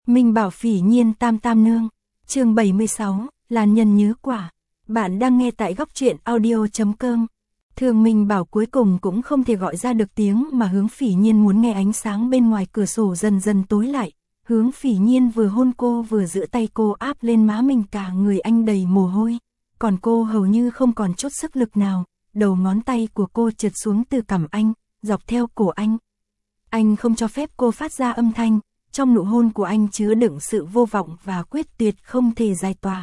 Minh Bảo Phỉ Nhiên Tam Tam Nương, chương 76, Làn Nhân Nhứ Quả. Bạn đang nghe tại góc truyện audio.com. Thường Minh Bảo cuối cùng cũng không thể gọi ra được tiếng mà Hướng Phỉ Nhiên muốn nghe. Ánh sáng bên ngoài cửa sổ dần dần tối lại. Hướng Phỉ Nhiên vừa hôn cô vừa giữ tay cô áp lên má mình, cả người anh đầy mồ hôi. Còn cô hầu như không còn chút sức lực nào. Đầu ngón tay của cô trượt xuống từ cằm anh, dọc theo cổ anh. Anh không cho phép cô phát ra âm thanh. Trong nụ hôn của anh chứa đựng sự vô vọng và quyết tuyệt không thể giải tỏa.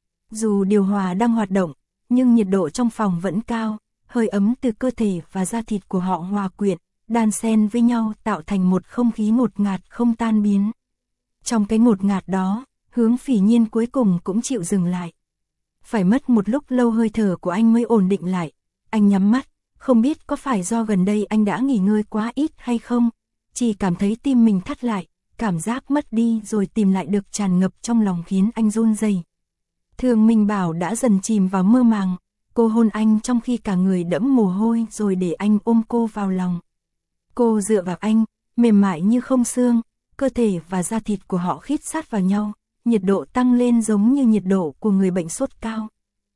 Dù điều hòa đang hoạt động, nhưng nhiệt độ trong phòng vẫn cao, hơi ấm từ cơ thể và da thịt của họ hòa quyện, đan xen với nhau tạo thành một không khí ngột ngạt không tan biến. Trong cái ngột ngạt đó, Hướng Phỉ Nhiên cuối cùng cũng chịu dừng lại. Phải mất một lúc lâu hơi thở của anh mới ổn định lại. Anh nhắm mắt, không biết có phải do gần đây anh đã nghỉ ngơi quá ít hay không, chỉ cảm thấy tim mình thắt lại. Cảm giác mất đi rồi tìm lại được tràn ngập trong lòng khiến anh run rẩy. Thường Minh Bảo đã dần chìm vào mơ màng, cô hôn anh trong khi cả người đẫm mồ hôi rồi để anh ôm cô vào lòng. Cô dựa vào anh, mềm mại như không xương, cơ thể và da thịt của họ khít sát vào nhau, nhiệt độ tăng lên giống như nhiệt độ của người bệnh sốt cao.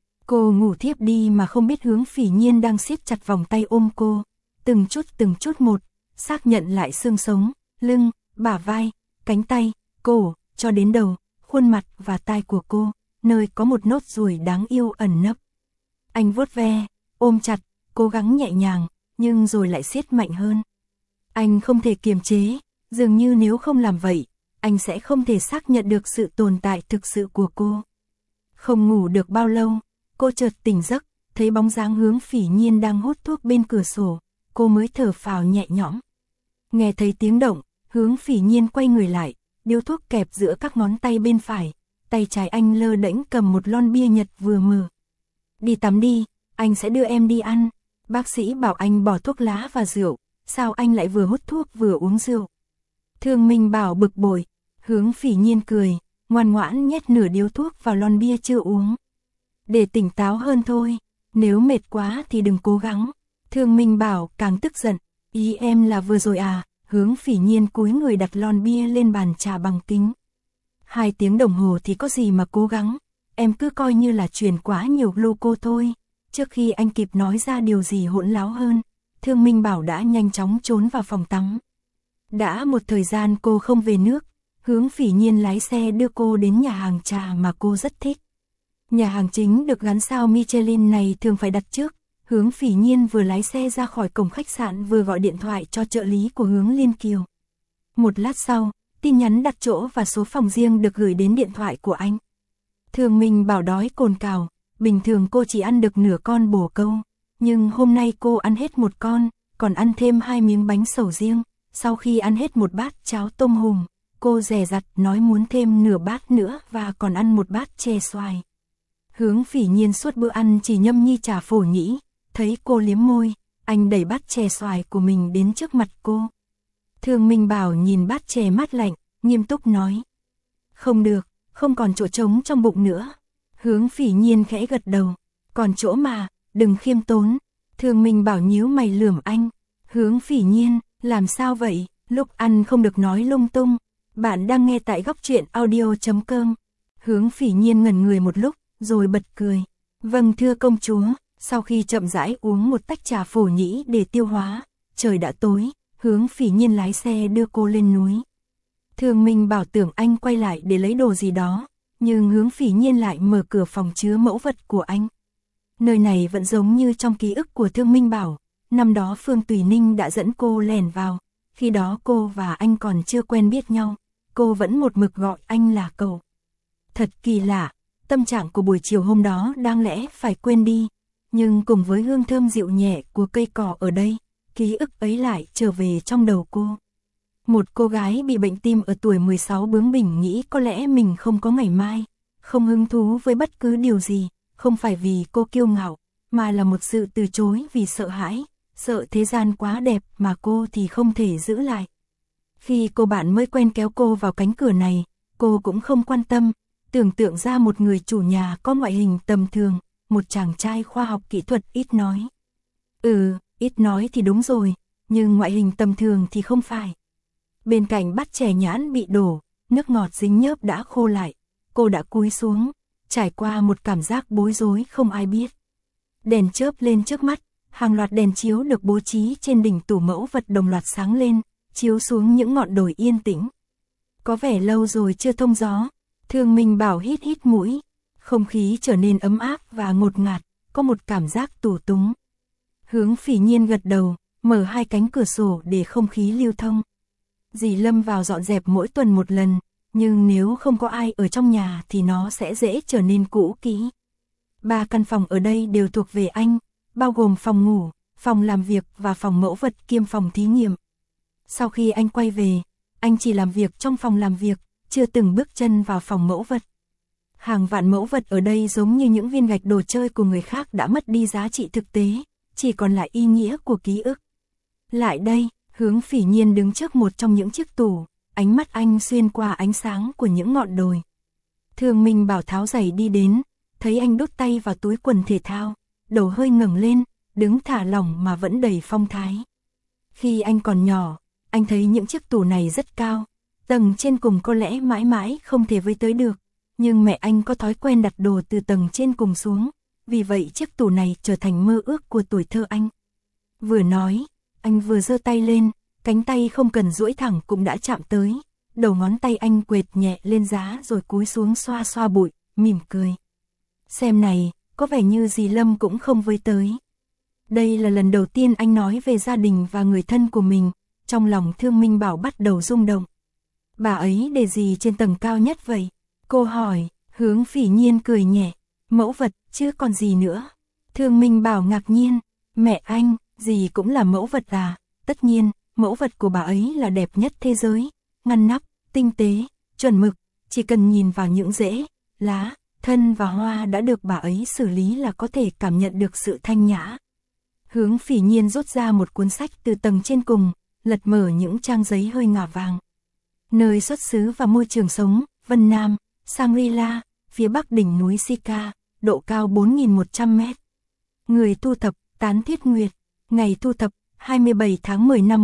Cô ngủ thiếp đi mà không biết Hướng Phỉ Nhiên đang siết chặt vòng tay ôm cô, từng chút một, xác nhận lại xương sống, lưng, bả vai, cánh tay, cổ, cho đến đầu, khuôn mặt và tai của cô, nơi có một nốt ruồi đáng yêu ẩn nấp. Anh vuốt ve, ôm chặt, cố gắng nhẹ nhàng, nhưng rồi lại siết mạnh hơn. Anh không thể kiềm chế, dường như nếu không làm vậy, anh sẽ không thể xác nhận được sự tồn tại thực sự của cô. Không ngủ được bao lâu, cô chợt tỉnh giấc, thấy bóng dáng Hướng Phỉ Nhiên đang hút thuốc bên cửa sổ, cô mới thở phào nhẹ nhõm. Nghe thấy tiếng động, Hướng Phỉ Nhiên quay người lại, điếu thuốc kẹp giữa các ngón tay bên phải, tay trái anh lơ đễnh cầm một lon bia Nhật vừa mở. Đi tắm đi, anh sẽ đưa em đi ăn. Bác sĩ bảo anh bỏ thuốc lá và rượu, sao anh lại vừa hút thuốc vừa uống rượu? Thường Minh Bảo bực bội, Hướng Phỉ Nhiên cười, ngoan ngoãn nhét nửa điếu thuốc vào lon bia chưa uống. Để tỉnh táo hơn thôi, nếu mệt quá thì đừng cố gắng. Thường Minh Bảo càng tức giận, ý em là vừa rồi à? Hướng Phỉ Nhiên cúi người đặt lon bia lên bàn trà bằng kính. 2 tiếng đồng hồ thì có gì mà cố gắng, em cứ coi như là truyền quá nhiều gluco thôi. Trước khi anh kịp nói ra điều gì hỗn láo hơn, Thường Minh Bảo đã nhanh chóng trốn vào phòng tắm. Đã một thời gian cô không về nước, Hướng Phỉ Nhiên lái xe đưa cô đến nhà hàng trà mà cô rất thích. Nhà hàng chính được gắn sao Michelin này thường phải đặt trước. Hướng Phỉ Nhiên vừa lái xe ra khỏi cổng khách sạn vừa gọi điện thoại cho trợ lý của Hướng Liên Kiều. Một lát sau, tin nhắn đặt chỗ và số phòng riêng được gửi đến điện thoại của anh. Thường Minh Bảo đói cồn cào, bình thường cô chỉ ăn được nửa con bồ câu, nhưng hôm nay cô ăn hết một con, còn ăn thêm 2 miếng bánh sầu riêng. Sau khi ăn hết một bát cháo tôm hùm, cô dè dặt nói muốn thêm nửa bát nữa và còn ăn một bát chè xoài. Hướng Phỉ Nhiên suốt bữa ăn chỉ nhâm nhi trà phổ nhĩ. Thấy cô liếm môi, anh đẩy bát chè xoài của mình đến trước mặt cô. Thường Minh Bảo nhìn bát chè mát lạnh, nghiêm túc nói. Không được, không còn chỗ trống trong bụng nữa. Hướng Phỉ Nhiên khẽ gật đầu. Còn chỗ mà, đừng khiêm tốn. Thường Minh Bảo nhíu mày lườm anh. Hướng Phỉ Nhiên, làm sao vậy? Lúc ăn không được nói lung tung. Bạn đang nghe tại góc truyện audio.com. Hướng Phỉ Nhiên ngẩn người một lúc, rồi bật cười. Vâng thưa công chúa. Sau khi chậm rãi uống một tách trà phổ nhĩ để tiêu hóa, trời đã tối, Hướng Phỉ Nhiên lái xe đưa cô lên núi. Thường Minh Bảo tưởng anh quay lại để lấy đồ gì đó, nhưng Hướng Phỉ Nhiên lại mở cửa phòng chứa mẫu vật của anh. Nơi này vẫn giống như trong ký ức của Thường Minh Bảo, năm đó Phương Tùy Ninh đã dẫn cô lẻn vào, khi đó cô và anh còn chưa quen biết nhau, cô vẫn một mực gọi anh là cậu. Thật kỳ lạ, tâm trạng của buổi chiều hôm đó đáng lẽ phải quên đi. Nhưng cùng với hương thơm dịu nhẹ của cây cỏ ở đây, ký ức ấy lại trở về trong đầu cô. Một cô gái bị bệnh tim ở tuổi 16 bướng bỉnh nghĩ có lẽ mình không có ngày mai, không hứng thú với bất cứ điều gì, không phải vì cô kiêu ngạo, mà là một sự từ chối vì sợ hãi, sợ thế gian quá đẹp mà cô thì không thể giữ lại. Khi cô bạn mới quen kéo cô vào cánh cửa này, cô cũng không quan tâm, tưởng tượng ra một người chủ nhà có ngoại hình tầm thường. Một chàng trai khoa học kỹ thuật ít nói. Ít nói thì đúng rồi, nhưng ngoại hình tầm thường thì không phải. Bên cạnh bát chè nhãn bị đổ, nước ngọt dính nhớp đã khô lại, cô đã cúi xuống, trải qua một cảm giác bối rối không ai biết. Đèn chớp lên trước mắt, hàng loạt đèn chiếu được bố trí trên đỉnh tủ mẫu vật đồng loạt sáng lên, chiếu xuống những ngọn đồi yên tĩnh. Có vẻ lâu rồi chưa thông gió, Thương Minh Bảo hít hít mũi, không khí trở nên ấm áp và ngột ngạt, có một cảm giác tù túng. Hướng Phỉ Nhiên gật đầu, mở hai cánh cửa sổ để không khí lưu thông. Dì Lâm vào dọn dẹp mỗi tuần một lần, nhưng nếu không có ai ở trong nhà thì nó sẽ dễ trở nên cũ kỹ. 3 căn phòng ở đây đều thuộc về anh, bao gồm phòng ngủ, phòng làm việc và phòng mẫu vật kiêm phòng thí nghiệm. Sau khi anh quay về, anh chỉ làm việc trong phòng làm việc, chưa từng bước chân vào phòng mẫu vật. Hàng vạn mẫu vật ở đây giống như những viên gạch đồ chơi của người khác đã mất đi giá trị thực tế, chỉ còn lại ý nghĩa của ký ức. Lại đây, Hướng Phỉ Nhiên đứng trước một trong những chiếc tủ, ánh mắt anh xuyên qua ánh sáng của những ngọn đồi. Thương Minh Bảo tháo giày đi đến, thấy anh đút tay vào túi quần thể thao, đầu hơi ngẩng lên, đứng thả lỏng mà vẫn đầy phong thái. Khi anh còn nhỏ, anh thấy những chiếc tủ này rất cao, tầng trên cùng có lẽ mãi mãi không thể với tới được, nhưng mẹ anh có thói quen đặt đồ từ tầng trên cùng xuống, vì vậy chiếc tủ này trở thành mơ ước của tuổi thơ anh. Vừa nói, anh vừa giơ tay lên, cánh tay không cần duỗi thẳng cũng đã chạm tới, đầu ngón tay anh quệt nhẹ lên giá rồi cúi xuống xoa xoa bụi, mỉm cười. Xem này, có vẻ như dì Lâm cũng không với tới. Đây là lần đầu tiên anh nói về gia đình và người thân của mình, trong lòng Thương Minh Bảo bắt đầu rung động. Bà ấy để gì trên tầng cao nhất vậy? Cô hỏi. Hướng Phỉ Nhiên cười nhẹ, mẫu vật chứ còn gì nữa. Thương Minh Bảo ngạc nhiên, mẹ anh, dì cũng là mẫu vật à? Tất nhiên, mẫu vật của bà ấy là đẹp nhất thế giới, ngăn nắp, tinh tế, chuẩn mực, chỉ cần nhìn vào những rễ, lá, thân và hoa đã được bà ấy xử lý là có thể cảm nhận được sự thanh nhã. Hướng Phỉ Nhiên rút ra một cuốn sách từ tầng trên cùng, lật mở những trang giấy hơi ngả vàng. Nơi xuất xứ và môi trường sống, Vân Nam, Shangri-La, phía bắc đỉnh núi Sika, độ cao 4.100 mét. Người thu thập, Tán Thiết Nguyệt, ngày thu thập, 27 tháng 10 năm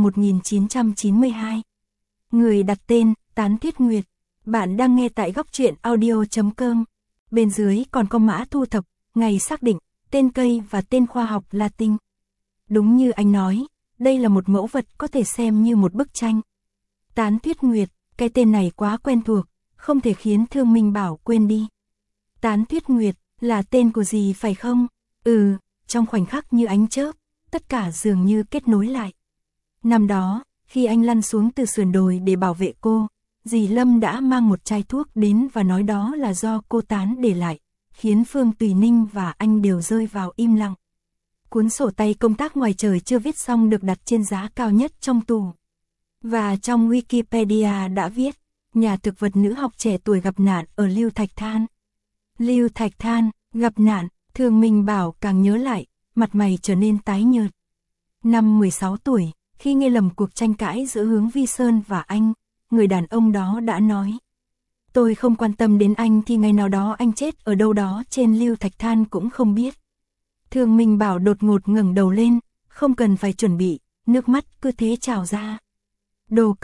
1992. Người đặt tên, Tán Thiết Nguyệt. Bạn đang nghe tại góc truyện audio.com. Bên dưới còn có mã thu thập, ngày xác định, tên cây và tên khoa học Latin. Đúng như anh nói, đây là một mẫu vật có thể xem như một bức tranh. Tán Tuyết Nguyệt, cái tên này quá quen thuộc, không thể khiến Thương Minh Bảo quên đi. Tán Tuyết Nguyệt, là tên của dì phải không? Trong khoảnh khắc như ánh chớp, tất cả dường như kết nối lại. Năm đó, khi anh lăn xuống từ sườn đồi để bảo vệ cô, dì Lâm đã mang một chai thuốc đến và nói đó là do cô Tán để lại, khiến Phương Tùy Ninh và anh đều rơi vào im lặng. Cuốn sổ tay công tác ngoài trời chưa viết xong được đặt trên giá cao nhất trong tủ. Và trong Wikipedia đã viết, nhà thực vật nữ học trẻ tuổi gặp nạn ở Lưu Thạch Than. Lưu Thạch Than, gặp nạn, Thương Minh Bảo càng nhớ lại, mặt mày trở nên tái nhợt. Năm 16 tuổi, khi nghe lầm cuộc tranh cãi giữa Hướng Vi Sơn và anh, người đàn ông đó đã nói: tôi không quan tâm đến anh thì ngày nào đó anh chết ở đâu đó trên Lưu Thạch Than cũng không biết. Thương Minh Bảo đột ngột ngẩng đầu lên, không cần phải chuẩn bị, nước mắt cứ thế trào ra. Đồ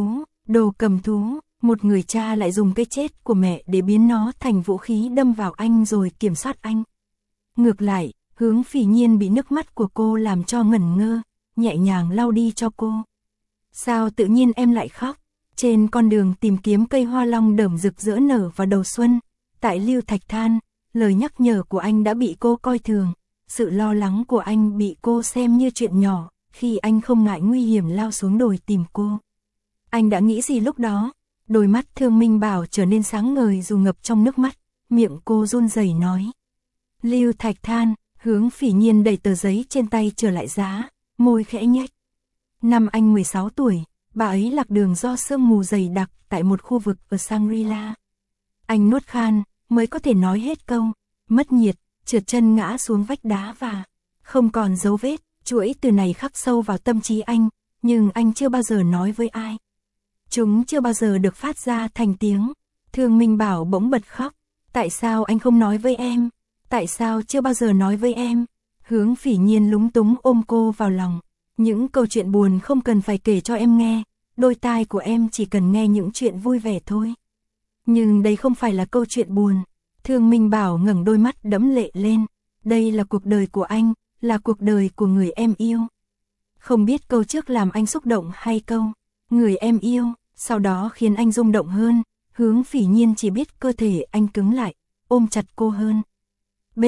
cầm thú, một người cha lại dùng cái chết của mẹ để biến nó thành vũ khí đâm vào anh rồi kiểm soát anh. Ngược lại, Hướng Phỉ Nhiên bị nước mắt của cô làm cho ngẩn ngơ, nhẹ nhàng lau đi cho cô. Sao tự nhiên em lại khóc? Trên con đường tìm kiếm cây hoa long đởm rực rỡ nở vào đầu xuân, tại Lưu Thạch Than, lời nhắc nhở của anh đã bị cô coi thường, sự lo lắng của anh bị cô xem như chuyện nhỏ, khi anh không ngại nguy hiểm lao xuống đồi tìm cô. Anh đã nghĩ gì lúc đó? Đôi mắt Thương Minh Bảo trở nên sáng ngời dù ngập trong nước mắt, miệng cô run rẩy nói. Lưu Thạch Than, Hướng Phỉ Nhiên đẩy tờ giấy trên tay trở lại giá, môi khẽ nhếch. Năm anh 16 tuổi, bà ấy lạc đường do sương mù dày đặc tại một khu vực ở Shangri-La. Anh nuốt khan, mới có thể nói hết câu, mất nhiệt, trượt chân ngã xuống vách đá và không còn dấu vết. Chuỗi từ này khắc sâu vào tâm trí anh, nhưng anh chưa bao giờ nói với ai. Chúng chưa bao giờ được phát ra thành tiếng. Thương Minh Bảo bỗng bật khóc. Tại sao anh không nói với em? Tại sao chưa bao giờ nói với em? Hướng Phỉ Nhiên lúng túng ôm cô vào lòng. Những câu chuyện buồn không cần phải kể cho em nghe. đôi tai của em chỉ cần nghe những chuyện vui vẻ thôi. Nhưng đây không phải là câu chuyện buồn. Thương Minh Bảo ngẩng đôi mắt đẫm lệ lên. Đây là cuộc đời của anh, là cuộc đời của người em yêu. Không biết câu trước làm anh xúc động hay câu người em yêu, sau đó khiến anh rung động hơn. Hướng Phỉ Nhiên chỉ biết cơ thể anh cứng lại, ôm chặt cô hơn. B,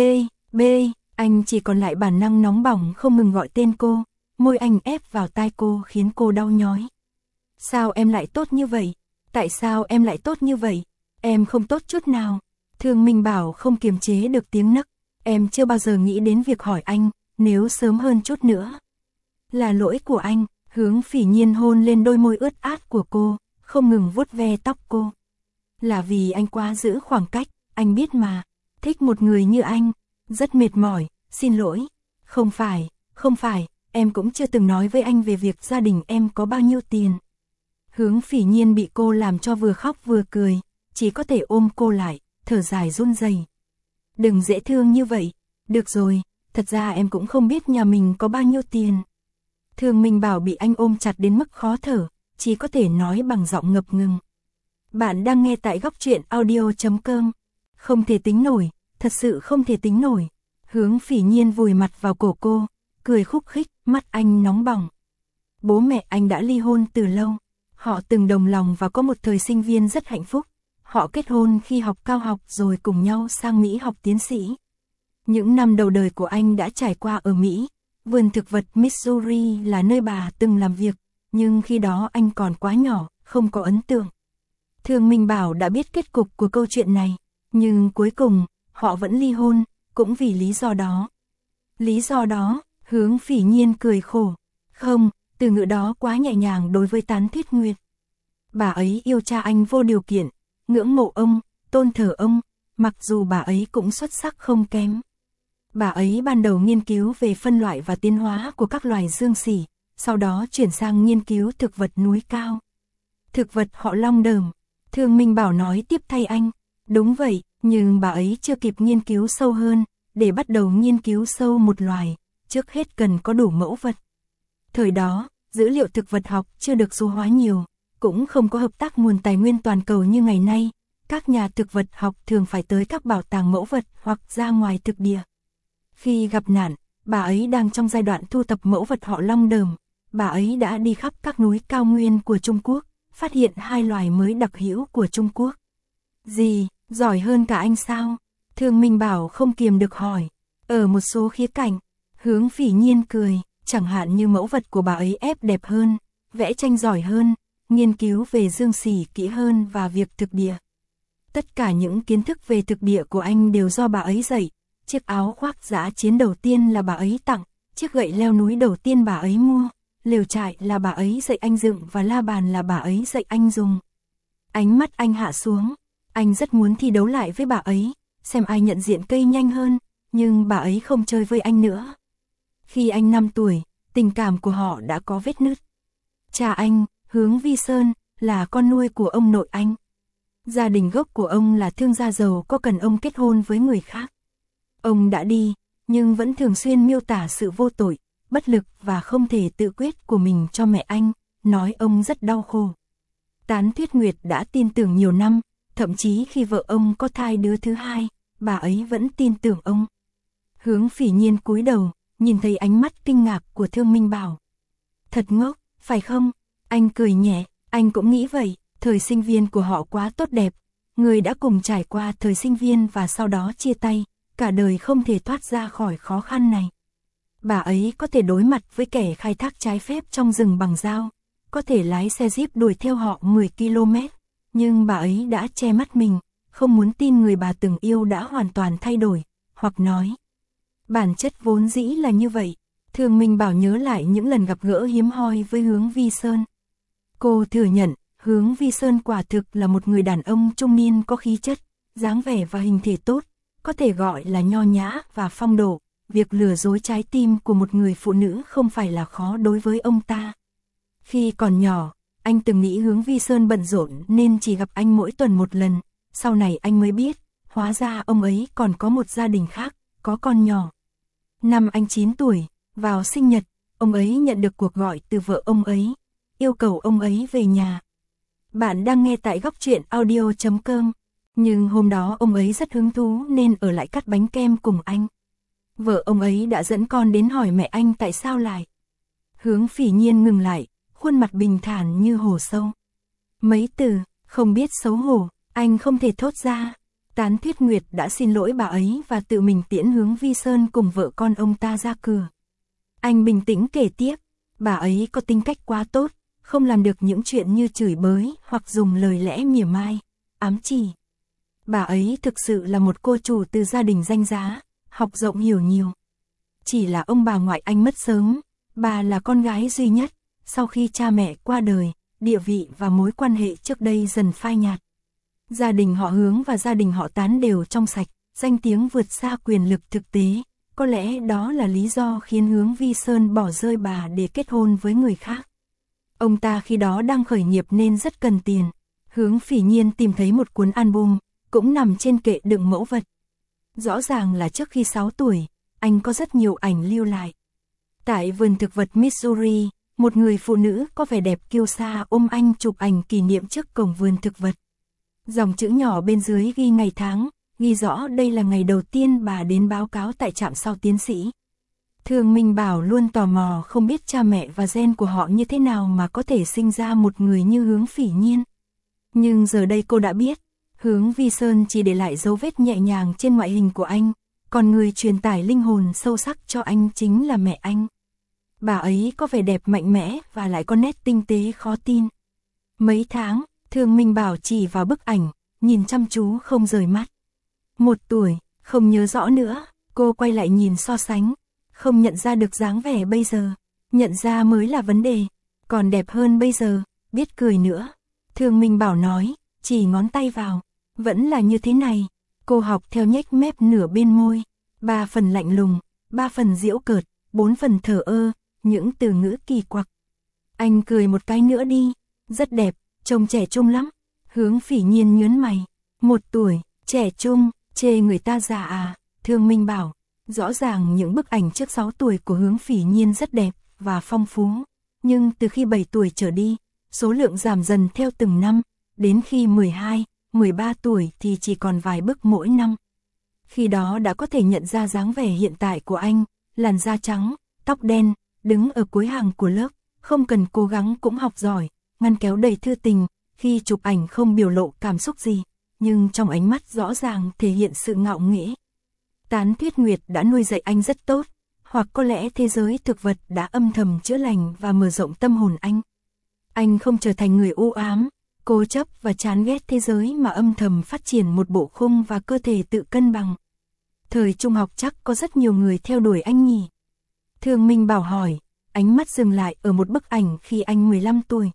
anh chỉ còn lại bản năng nóng bỏng không ngừng gọi tên cô. Môi anh ép vào tai cô khiến cô đau nhói. Sao em lại tốt như vậy? Tại sao em lại tốt như vậy? Em không tốt chút nào. Thương Minh Bảo không kiềm chế được tiếng nấc. Em chưa bao giờ nghĩ đến việc hỏi anh, nếu sớm hơn chút nữa. Là lỗi của anh. Hướng Phỉ Nhiên hôn lên đôi môi ướt át của cô, không ngừng vuốt ve tóc cô. Là vì anh quá giữ khoảng cách, anh biết mà. Thích một người như anh, rất mệt mỏi, xin lỗi. Không phải, em cũng chưa từng nói với anh về việc gia đình em có bao nhiêu tiền. Hướng Phỉ Nhiên bị cô làm cho vừa khóc vừa cười, chỉ có thể ôm cô lại, thở dài run rẩy. Đừng dễ thương như vậy, được rồi, thật ra em cũng không biết nhà mình có bao nhiêu tiền. Thương Minh Bảo bị anh ôm chặt đến mức khó thở, chỉ có thể nói bằng giọng ngập ngừng. Bạn đang nghe tại góc truyện audio.com. Không thể tính nổi, thật sự không thể tính nổi. Hướng Phỉ Nhiên vùi mặt vào cổ cô, cười khúc khích, mắt anh nóng bỏng. Bố mẹ anh đã ly hôn từ lâu. Họ từng đồng lòng và có một thời sinh viên rất hạnh phúc. Họ kết hôn khi học cao học rồi cùng nhau sang Mỹ học tiến sĩ. Những năm đầu đời của anh đã trải qua ở Mỹ. Vườn thực vật Missouri là nơi bà từng làm việc, nhưng khi đó anh còn quá nhỏ, không có ấn tượng. Thương Minh Bảo đã biết kết cục của câu chuyện này, nhưng cuối cùng, họ vẫn ly hôn, cũng vì lý do đó. Lý do đó, Hướng Phỉ Nhiên cười khổ. Không, từ ngữ đó quá nhẹ nhàng đối với Tán Tuyết Nguyệt. Bà ấy yêu cha anh vô điều kiện, ngưỡng mộ ông, tôn thờ ông, mặc dù bà ấy cũng xuất sắc không kém. Bà ấy ban đầu nghiên cứu về phân loại và tiến hóa của các loài dương xỉ, sau đó chuyển sang nghiên cứu thực vật núi cao. Thực vật họ Long Đờm. Thương Minh Bảo nói tiếp thay anh. Đúng vậy, nhưng bà ấy chưa kịp nghiên cứu sâu hơn, để bắt đầu nghiên cứu sâu một loài, trước hết cần có đủ mẫu vật. Thời đó, dữ liệu thực vật học chưa được số hóa nhiều, cũng không có hợp tác nguồn tài nguyên toàn cầu như ngày nay. Các nhà thực vật học thường phải tới các bảo tàng mẫu vật hoặc ra ngoài thực địa. Khi gặp nạn, bà ấy đang trong giai đoạn thu thập mẫu vật họ Long Đờm. Bà ấy đã đi khắp các núi cao nguyên của Trung Quốc, phát hiện 2 loài mới đặc hữu của Trung Quốc. Gì, giỏi hơn cả anh sao? Thương Minh Bảo không kiềm được hỏi. Ở một số khía cạnh, Hướng Phỉ Nhiên cười, chẳng hạn như mẫu vật của bà ấy ép đẹp hơn, vẽ tranh giỏi hơn, nghiên cứu về dương xỉ kỹ hơn và việc thực địa. Tất cả những kiến thức về thực địa của anh đều do bà ấy dạy. Chiếc áo khoác dã chiến đầu tiên là bà ấy tặng, chiếc gậy leo núi đầu tiên bà ấy mua, lều trại là bà ấy dạy anh dựng và la bàn là bà ấy dạy anh dùng. Ánh mắt anh hạ xuống, anh rất muốn thi đấu lại với bà ấy, xem ai nhận diện cây nhanh hơn, nhưng bà ấy không chơi với anh nữa. Khi anh 5 tuổi, tình cảm của họ đã có vết nứt. Cha anh, Hướng Vi Sơn, là con nuôi của ông nội anh. Gia đình gốc của ông là thương gia giàu có cần ông kết hôn với người khác. Ông đã đi, nhưng vẫn thường xuyên miêu tả sự vô tội, bất lực và không thể tự quyết của mình cho mẹ anh, nói ông rất đau khổ. Tán Tuyết Nguyệt đã tin tưởng nhiều năm, thậm chí khi vợ ông có thai đứa thứ 2, bà ấy vẫn tin tưởng ông. Hướng Phỉ Nhiên cúi đầu, nhìn thấy ánh mắt kinh ngạc của Thương Minh Bảo. Thật ngốc, phải không? Anh cười nhẹ, anh cũng nghĩ vậy, thời sinh viên của họ quá tốt đẹp, người đã cùng trải qua thời sinh viên và sau đó chia tay. Cả đời không thể thoát ra khỏi khó khăn này. Bà ấy có thể đối mặt với kẻ khai thác trái phép trong rừng bằng dao, có thể lái xe jeep đuổi theo họ 10 km, nhưng bà ấy đã che mắt mình, không muốn tin người bà từng yêu đã hoàn toàn thay đổi, hoặc nói. Bản chất vốn dĩ là như vậy. Thương Minh Bảo nhớ lại những lần gặp gỡ hiếm hoi với Hướng Vi Sơn. Cô thừa nhận, Hướng Vi Sơn quả thực là một người đàn ông trung niên có khí chất, dáng vẻ và hình thể tốt. Có thể gọi là nho nhã và phong độ, việc lừa dối trái tim của một người phụ nữ không phải là khó đối với ông ta. Khi còn nhỏ, anh từng nghĩ Hướng Vi Sơn bận rộn nên chỉ gặp anh mỗi tuần một lần, sau này anh mới biết, hóa ra ông ấy còn có một gia đình khác, có con nhỏ. Năm anh 9 tuổi, vào sinh nhật, ông ấy nhận được cuộc gọi từ vợ ông ấy. yêu cầu ông ấy về nhà. Bạn đang nghe tại góc truyện audio.com. Nhưng hôm đó ông ấy rất hứng thú nên ở lại cắt bánh kem cùng anh. Vợ ông ấy đã dẫn con đến hỏi mẹ anh tại sao lại. Hướng Phỉ Nhiên ngừng lại, khuôn mặt bình thản như hồ sâu. Mấy từ, không biết xấu hổ, anh không thể thốt ra. Tán Tuyết Nguyệt đã xin lỗi bà ấy và tự mình tiễn Hướng Vi Sơn cùng vợ con ông ta ra cửa. Anh bình tĩnh kể tiếp, bà ấy có tính cách quá tốt, không làm được những chuyện như chửi bới hoặc dùng lời lẽ mỉa mai, ám chỉ. Bà ấy thực sự là một cô chủ từ gia đình danh giá, học rộng hiểu nhiều. Chỉ là ông bà ngoại anh mất sớm, bà là con gái duy nhất, sau khi cha mẹ qua đời, địa vị và mối quan hệ trước đây dần phai nhạt. Gia đình họ Hướng và gia đình họ Tán đều trong sạch, danh tiếng vượt xa quyền lực thực tế. Có lẽ đó là lý do khiến Hướng Vi Sơn bỏ rơi bà để kết hôn với người khác. Ông ta khi đó đang khởi nghiệp nên rất cần tiền. Hướng Phỉ Nhiên tìm thấy một cuốn album, cũng nằm trên kệ đựng mẫu vật. Rõ ràng là trước khi 6 tuổi, anh có rất nhiều ảnh lưu lại. Tại vườn thực vật Missouri, một người phụ nữ có vẻ đẹp kiêu sa ôm anh chụp ảnh kỷ niệm trước cổng vườn thực vật. Dòng chữ nhỏ bên dưới ghi ngày tháng, ghi rõ đây là ngày đầu tiên bà đến báo cáo tại trạm sau tiến sĩ. Thường Minh Bảo luôn tò mò không biết cha mẹ và gen của họ như thế nào mà có thể sinh ra một người như Hướng Phỉ Nhiên. Nhưng giờ đây cô đã biết, Hướng Vi Sơn chỉ để lại dấu vết nhẹ nhàng trên ngoại hình của anh, còn người truyền tải linh hồn sâu sắc cho anh chính là mẹ anh. Bà ấy có vẻ đẹp mạnh mẽ và lại có nét tinh tế khó tin. Mấy tháng, Thường Minh Bảo chỉ vào bức ảnh, nhìn chăm chú không rời mắt. 1 tuổi, không nhớ rõ nữa, cô quay lại nhìn so sánh, không nhận ra được dáng vẻ bây giờ, nhận ra mới là vấn đề, còn đẹp hơn bây giờ, biết cười nữa. Thường Minh Bảo nói, chỉ ngón tay vào, vẫn là như thế này, cô học theo nhếch mép nửa bên môi, 3 phần lạnh lùng, 3 phần giễu cợt, 4 phần thờ ơ, những từ ngữ kỳ quặc. Anh cười một cái nữa đi, rất đẹp, trông trẻ trung lắm. Hướng Phỉ Nhiên nhớn mày, 1 tuổi, trẻ trung, chê người ta già à? Thường Minh Bảo, rõ ràng những bức ảnh trước 6 tuổi của Hướng Phỉ Nhiên rất đẹp và phong phú, nhưng từ khi 7 tuổi trở đi, số lượng giảm dần theo từng năm, đến khi 12, 13 tuổi thì chỉ còn vài bức mỗi năm. Khi đó đã có thể nhận ra dáng vẻ hiện tại của anh, làn da trắng, tóc đen, đứng ở cuối hàng của lớp, không cần cố gắng cũng học giỏi, ngăn kéo đầy thư tình, khi chụp ảnh không biểu lộ cảm xúc gì, nhưng trong ánh mắt rõ ràng thể hiện sự ngạo nghễ. Tán Tuyết Nguyệt đã nuôi dạy anh rất tốt, hoặc có lẽ thế giới thực vật đã âm thầm chữa lành và mở rộng tâm hồn anh. Anh không trở thành người u ám, cố chấp và chán ghét thế giới mà âm thầm phát triển một bộ khung và cơ thể tự cân bằng. Thời trung học chắc có rất nhiều người theo đuổi anh nhỉ? Thường Minh Bảo hỏi, ánh mắt dừng lại ở một bức ảnh khi anh 15 tuổi.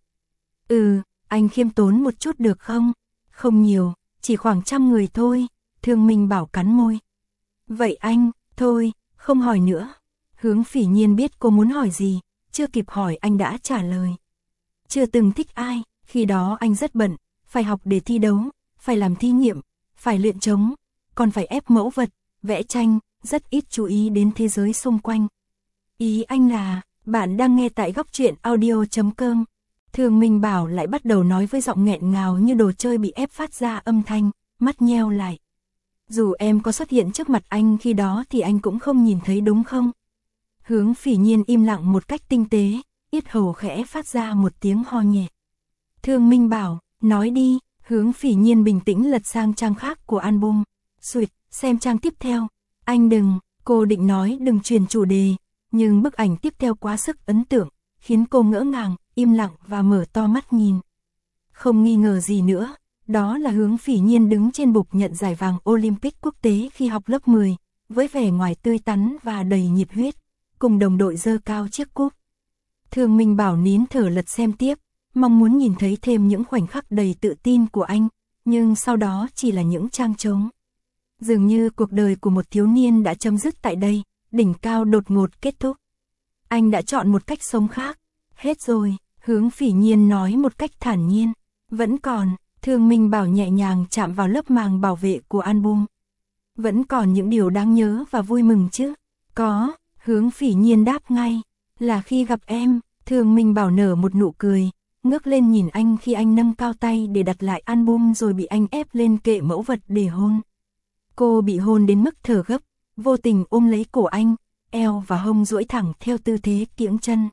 Anh khiêm tốn một chút được không? Không nhiều, chỉ khoảng 100 người thôi. Thường Minh Bảo cắn môi. Vậy anh, thôi, không hỏi nữa. Hướng Phỉ Nhiên biết cô muốn hỏi gì, chưa kịp hỏi anh đã trả lời. Chưa từng thích ai, khi đó anh rất bận, phải học để thi đấu, phải làm thí nghiệm, phải luyện trống, còn phải ép mẫu vật, vẽ tranh, rất ít chú ý đến thế giới xung quanh. Ý anh là, bạn đang nghe tại góc truyện audio.com. Thường Minh Bảo lại bắt đầu nói với giọng nghẹn ngào như đồ chơi bị ép phát ra âm thanh, mắt nheo lại. Dù em có xuất hiện trước mặt anh khi đó thì anh cũng không nhìn thấy đúng không? Hướng Phỉ Nhiên im lặng một cách tinh tế, yết hầu khẽ phát ra một tiếng ho nhẹ. Thường Minh Bảo, nói đi. Hướng Phỉ Nhiên bình tĩnh lật sang trang khác của album. Xuyệt, xem trang tiếp theo. Anh đừng, cô định nói đừng chuyển chủ đề, nhưng bức ảnh tiếp theo quá sức ấn tượng, khiến cô ngỡ ngàng, im lặng và mở to mắt nhìn. Không nghi ngờ gì nữa, đó là Hướng Phỉ Nhiên đứng trên bục nhận giải vàng Olympic quốc tế khi học lớp 10, với vẻ ngoài tươi tắn và đầy nhiệt huyết, cùng đồng đội giơ cao chiếc cúp. Thường Minh Bảo nín thở lật xem tiếp, mong muốn nhìn thấy thêm những khoảnh khắc đầy tự tin của anh, nhưng sau đó chỉ là những trang trống. Dường như cuộc đời của một thiếu niên đã chấm dứt tại đây, đỉnh cao đột ngột kết thúc. Anh đã chọn một cách sống khác. Hết rồi, Hướng Phỉ Nhiên nói một cách thản nhiên. Vẫn còn, Thường Minh Bảo nhẹ nhàng chạm vào lớp màng bảo vệ của album. Vẫn còn những điều đáng nhớ và vui mừng chứ? Có, Hướng Phỉ Nhiên đáp ngay. Là khi gặp em, Thương Minh Bảo nở một nụ cười, ngước lên nhìn anh khi anh nâng cao tay để đặt lại album rồi bị anh ép lên kệ mẫu vật để hôn. Cô bị hôn đến mức thở gấp, vô tình ôm lấy cổ anh, eo và hông duỗi thẳng theo tư thế kiễng chân.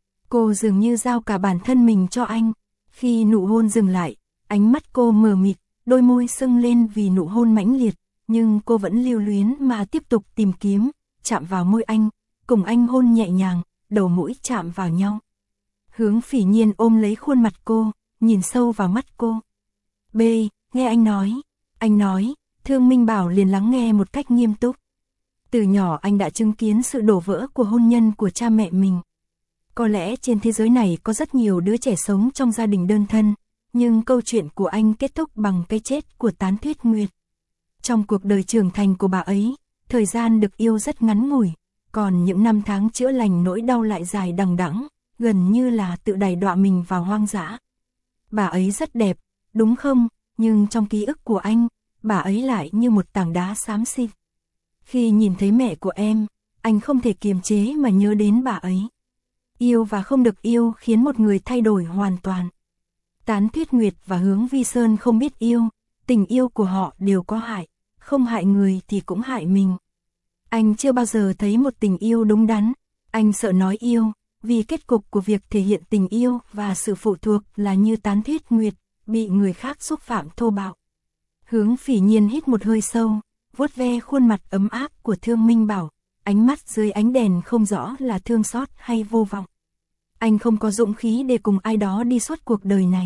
Cô dường như giao cả bản thân mình cho anh. Khi nụ hôn dừng lại, ánh mắt cô mờ mịt, đôi môi sưng lên vì nụ hôn mãnh liệt, nhưng cô vẫn lưu luyến mà tiếp tục tìm kiếm, chạm vào môi anh, cùng anh hôn nhẹ nhàng, đầu mũi chạm vào nhau. Hướng Phỉ Nhiên ôm lấy khuôn mặt cô, nhìn sâu vào mắt cô. "B, nghe anh nói." Anh nói, Thương Minh Bảo liền lắng nghe một cách nghiêm túc. Từ nhỏ anh đã chứng kiến sự đổ vỡ của hôn nhân của cha mẹ mình. Có lẽ trên thế giới này có rất nhiều đứa trẻ sống trong gia đình đơn thân, nhưng câu chuyện của anh kết thúc bằng cái chết của Tán Tuyết Nguyệt. Trong cuộc đời trưởng thành của bà ấy, thời gian được yêu rất ngắn ngủi, còn những năm tháng chữa lành nỗi đau lại dài đằng đẵng, gần như là tự đày đọa mình vào hoang dã. Bà ấy rất đẹp, đúng không? Nhưng trong ký ức của anh, bà ấy lại như một tảng đá xám xịt. Khi nhìn thấy mẹ của em, anh không thể kiềm chế mà nhớ đến bà ấy. Yêu và không được yêu khiến một người thay đổi hoàn toàn. Tán Tuyết Nguyệt và Hướng Vi Sơn không biết yêu, tình yêu của họ đều có hại, không hại người thì cũng hại mình. Anh chưa bao giờ thấy một tình yêu đúng đắn, anh sợ nói yêu, vì kết cục của việc thể hiện tình yêu và sự phụ thuộc là như Tán Tuyết Nguyệt, bị người khác xúc phạm thô bạo. Hướng Phỉ Nhiên hít một hơi sâu, vuốt ve khuôn mặt ấm áp của Thương Minh Bảo, ánh mắt dưới ánh đèn không rõ là thương xót hay vô vọng. Anh không có dũng khí để cùng ai đó đi suốt cuộc đời này.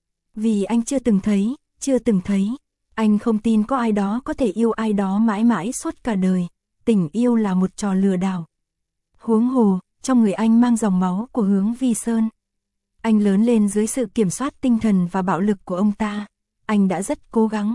Vì anh chưa từng thấy, anh không tin có ai đó có thể yêu ai đó mãi mãi suốt cả đời, tình yêu là một trò lừa đảo. Huống hồ, trong người anh mang dòng máu của Hướng Vi Sơn. Anh lớn lên dưới sự kiểm soát tinh thần và bạo lực của ông ta, anh đã rất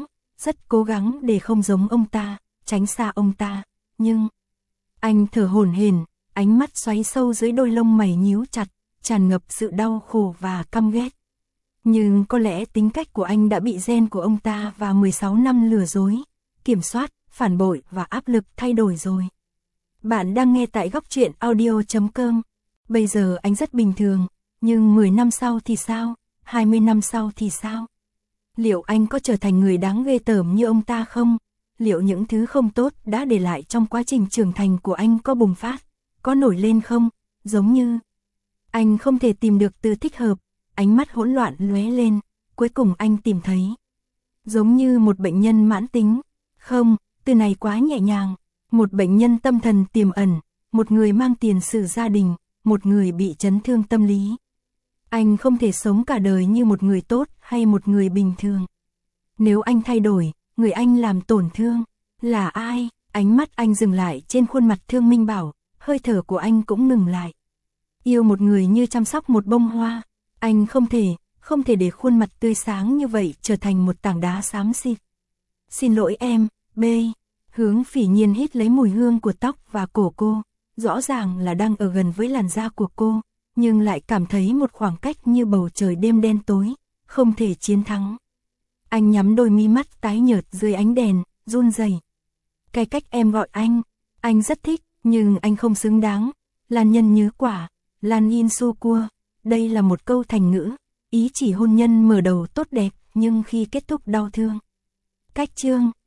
cố gắng để không giống ông ta, tránh xa ông ta, nhưng... Anh thở hổn hển, ánh mắt xoáy sâu dưới đôi lông mày nhíu chặt, tràn ngập sự đau khổ và căm ghét. Nhưng có lẽ tính cách của anh đã bị gen của ông ta và 16 năm lừa dối, kiểm soát, phản bội và áp lực thay đổi rồi. Bạn đang nghe tại Góc Truyện Audio.com. Bây giờ anh rất bình thường, nhưng 10 năm sau thì sao? 20 năm sau thì sao? Liệu anh có trở thành người đáng ghê tởm như ông ta không? Liệu những thứ không tốt đã để lại trong quá trình trưởng thành của anh có bùng phát, có nổi lên không? Giống như anh không thể tìm được từ thích hợp, ánh mắt hỗn loạn lóe lên, cuối cùng anh tìm thấy. Giống như một bệnh nhân mãn tính, không, từ này quá nhẹ nhàng, một bệnh nhân tâm thần tiềm ẩn, một người mang tiền sử gia đình, một người bị chấn thương tâm lý. Anh không thể sống cả đời như một người tốt hay một người bình thường. Nếu anh thay đổi, người anh làm tổn thương là ai? Ánh mắt anh dừng lại trên khuôn mặt Thương Minh Bảo, hơi thở của anh cũng ngừng lại. Yêu một người như chăm sóc một bông hoa, anh không thể để khuôn mặt tươi sáng như vậy trở thành một tảng đá xám xịt. Xin lỗi em, B. Hướng Phỉ Nhiên hít lấy mùi hương của tóc và cổ cô, rõ ràng là đang ở gần với làn da của cô, nhưng lại cảm thấy một khoảng cách như bầu trời đêm đen tối, không thể chiến thắng. Anh nhắm đôi mi mắt tái nhợt dưới ánh đèn, run rẩy. Cái cách em gọi anh rất thích, nhưng anh không xứng đáng. Lan nhân như quả, Lan in su cua, đây là một câu thành ngữ, ý chỉ hôn nhân mở đầu tốt đẹp, nhưng khi kết thúc đau thương. Cách chương